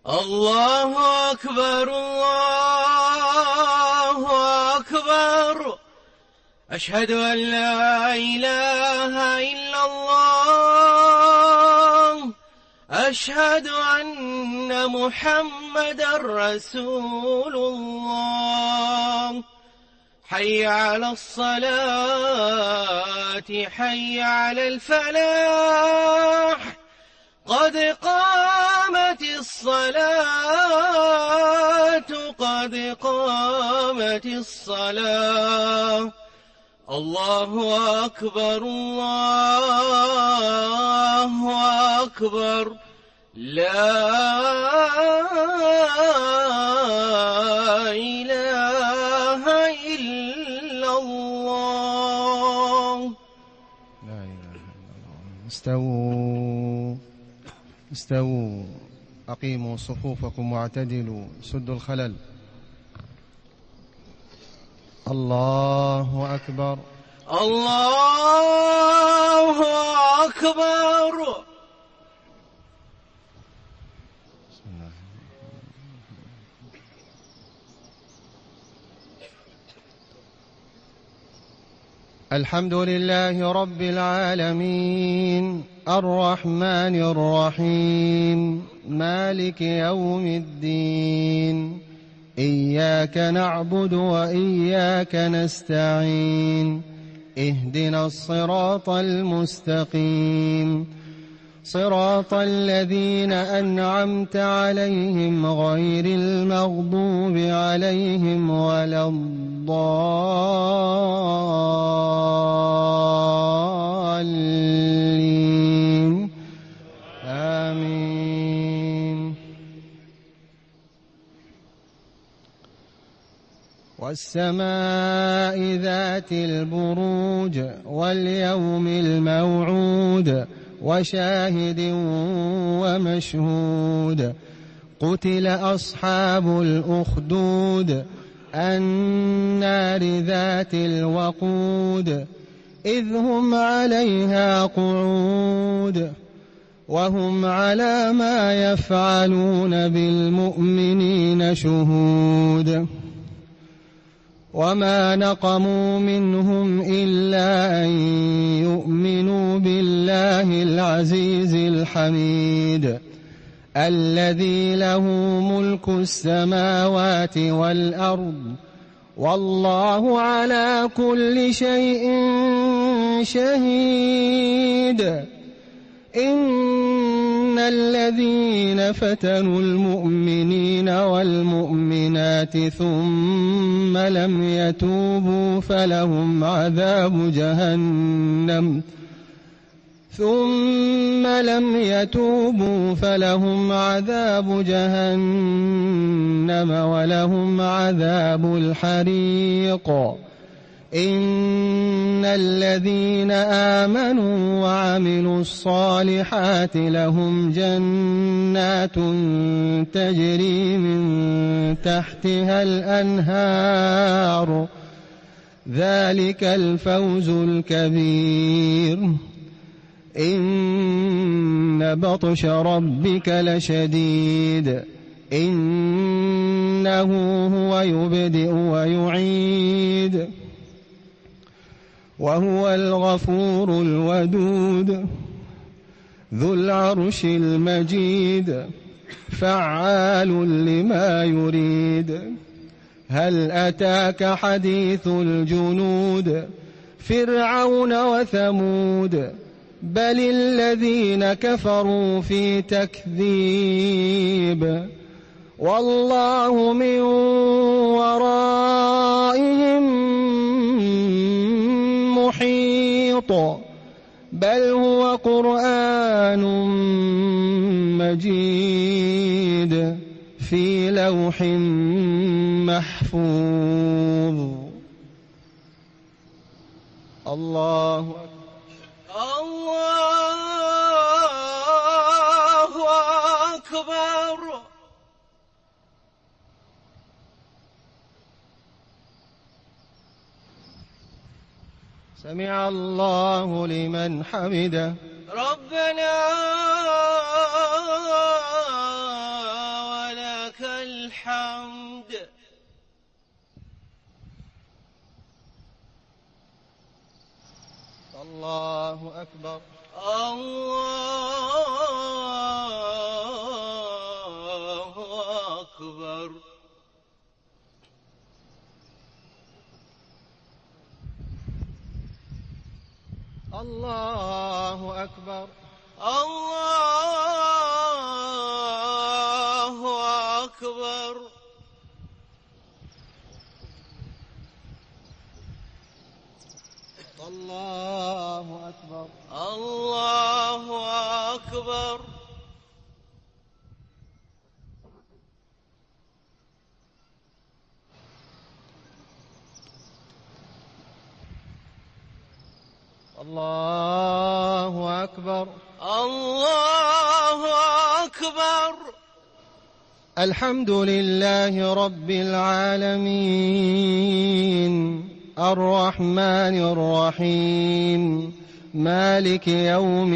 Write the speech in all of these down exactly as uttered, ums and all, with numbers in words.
الله أكبر الله أكبر. أشهد أن لا إله إلا الله. أشهد أن محمدًا رسول الله. حي على الصلاة حي على الفلاح. قد قامت الصلاة قد قامت الصلاة. الله أكبر الله أكبر. لا إله إلا الله. لا إله إلا الله. استووا استووا أقيموا صفوفكم واعتدلوا سدوا الخلل. الله أكبر الله أكبر. الحمد لله رب العالمين الرحمن الرحيم مالك يوم الدين. إياك نعبد وإياك نستعين. اهدنا الصراط المستقيم صراط الذين أنعمت عليهم غير المغضوب عليهم ولا الضالين. آمين. والسماء ذات البروج واليوم الموعود وشاهد ومشهود. قتل أصحاب الأخدود النار ذات الوقود إذ هم عليها قعود وهم على ما يفعلون بالمؤمنين شهود. وما نقموا منهم إلا أن يؤمنوا بالله العزيز الحميد الذي له ملك السماوات والأرض والله على كل شيء شهيد. إن الذين فتنوا المؤمنين والمؤمنات ثم لم يتوبوا فلهم عذاب جهنم ثم لم يتوبوا فلهم عذاب جهنم ولهم عذاب الحريق. إن الذين آمنوا وعملوا الصالحات لهم جنات تجري من تحتها الأنهار ذلك الفوز الكبير. إن بطش ربك لشديد إنه هو يبدئ ويعيد وهو الغفور الودود ذو العرش المجيد فعال لما يريد. هل أتاك حديث الجنود فرعون وثمود بل الذين كفروا في تكذيب والله من ورائهم محيط بل هو قرآن مجيد في لوح محفوظ. الله الله أكبر. سمع الله لمن حمده ربنا الحمد. الله أكبر. الله أكبر. الله أكبر. الله أكبر. الله أكبر. الله أكبر. الله أكبر. الله أكبر. الحمد لله رب العالمين الرحمن الرحيم مالك يوم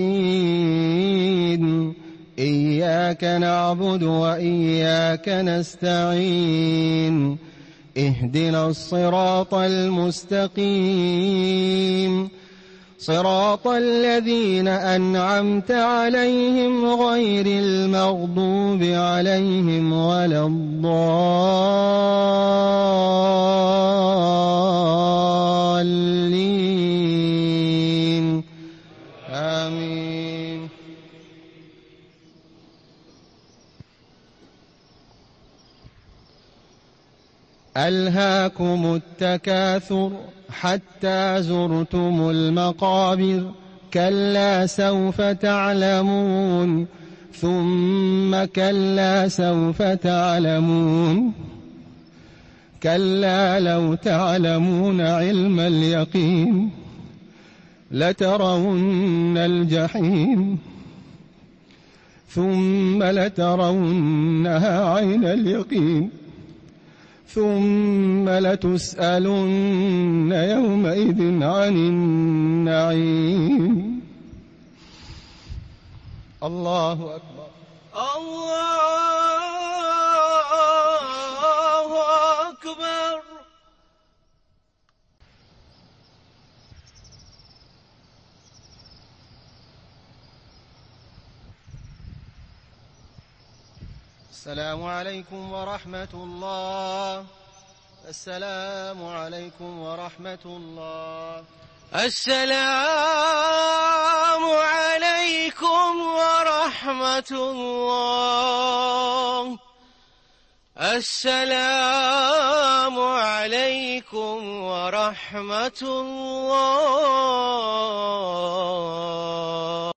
الدين إياك نعبد وإياك نستعين اهدنا الصراط المستقيم صراط الذين أنعمت عليهم غير المغضوب عليهم ولا الضالين آمين. ألهاكم التكاثر حتى زرتم المقابر كلا سوف تعلمون ثم كلا سوف تعلمون كلا لو تعلمون علم اليقين لترون الجحيم ثم لترونها عين اليقين ثم لتسألن يومئذ عن النعيم. الله أكبر. الله أكبر. السلام عليكم ورحمة الله. السلام عليكم ورحمة الله. السلام عليكم ورحمة الله. السلام عليكم ورحمة الله.